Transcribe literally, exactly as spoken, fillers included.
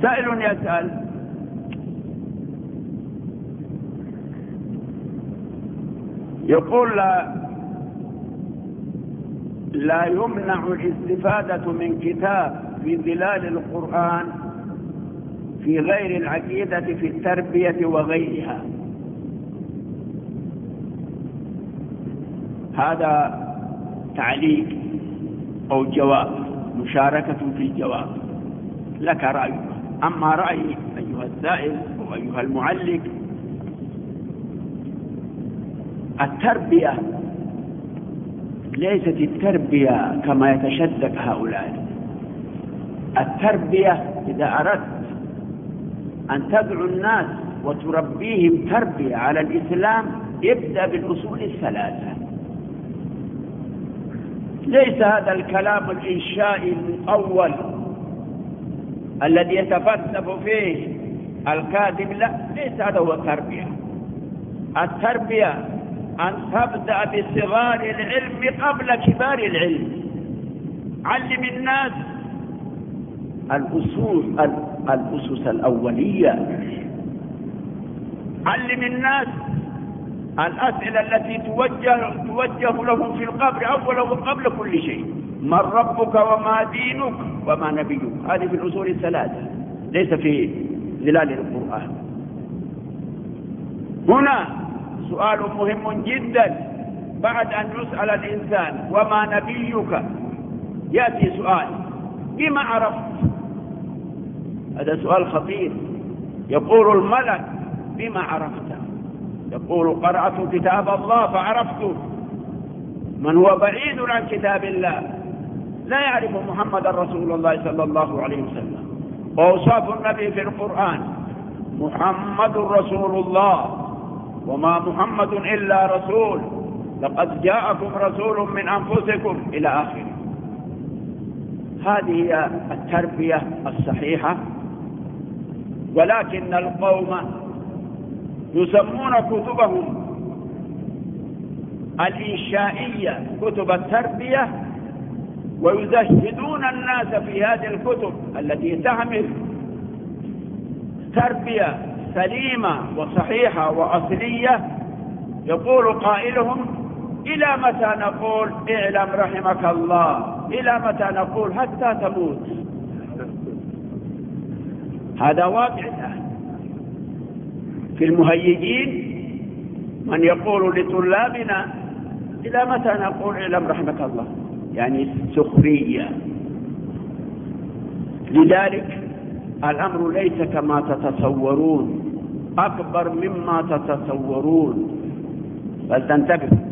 سائل يسأل: يقول لا, لا يمنع الاستفادة من كتاب في ظلال القرآن في غير العقيدة في التربية وغيرها. هذا تعليق أو جواب، مشاركة في الجواب، لك رأيك. أما رأيي أيها السائل أو أيها المعلق، التربية ليست التربية كما يتشدق هؤلاء. التربية إذا أردت أن تدعو الناس وتربيهم تربية على الإسلام، ابدأ بالأصول الثلاثة. ليس هذا الكلام الإنشائي المطول الذي يتفلسف فيه الكاذب، لا، ليس هذا هو التربية. التربية أن تبدأ بصغار العلم قبل كبار العلم. علم الناس الأصول الأسس الأولية، علم الناس الأسئلة التي توجه, توجه لهم في القبر أولا وقبل كل شيء: من ربك وما دينك وما نبيك. هذه في الأصول الثلاثة، ليس في ظلال القرآن. هنا سؤال مهم جدا بعد أن يسأل الإنسان وما نبيك، يأتي سؤال: بما عرفت؟ هذا سؤال خطير. يقول الملك: بما عرفت؟ يقول: قرأت كتاب الله فعرفته. من هو بعيد عن كتاب الله لا يعرف محمد رسول الله صلى الله عليه وسلم. وأوصاف النبي في القرآن: محمد رسول الله وما محمد إلا رسول، لقد جاءكم رسول من أنفسكم إلى آخره. هذه هي التربية الصحيحة. ولكن القوم يسمون كتبهم الإنشائية كتب التربية، ويزهدون الناس في هذه الكتب التي تعمل تربية سليمة وصحيحة وأصلية. يقول قائلهم: إلى متى نقول اعلم رحمك الله؟ إلى متى نقول حتى تموت؟ هذا واقع الآن في المهيجين، من يقول لطلابنا: إلى متى نقول اعلم رحمك الله؟ يعني سخرية. لذلك الأمر ليس كما تتصورون، أكبر مما تتصورون، فلتنتبهوا.